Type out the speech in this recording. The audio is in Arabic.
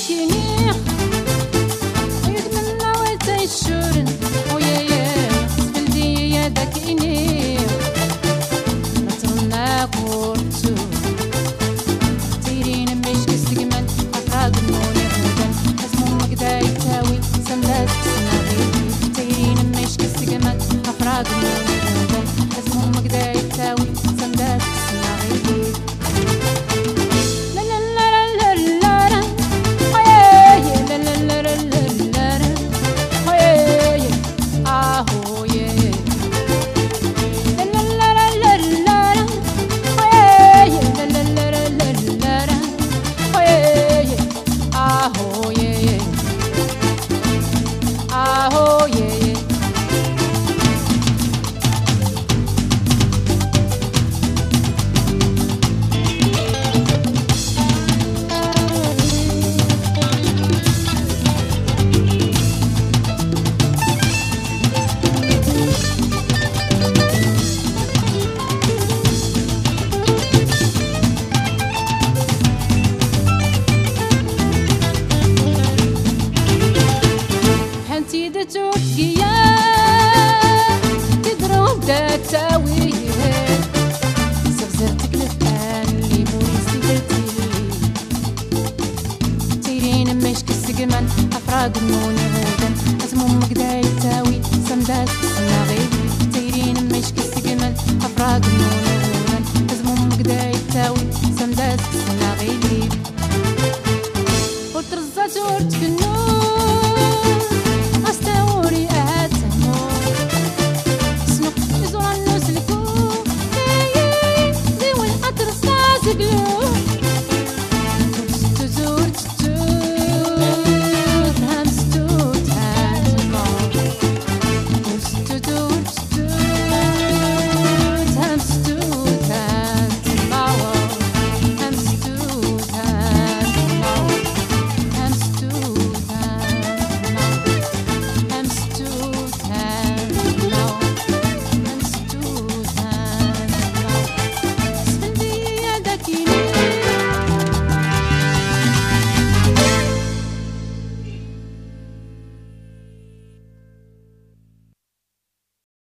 كيني يتمنى ويتيشورن ويا بلدي يا ذاكيني نتمنى كورتو تيرين مش كسجمن أفراد نوني هودن اسمه مقداي تاوي سنداس سناغي تيرين مش كسجمن أفراد نوني هودن اسمه مقداي تاوي سنداس سناغي أفراد النون هودن اسمهم مقداي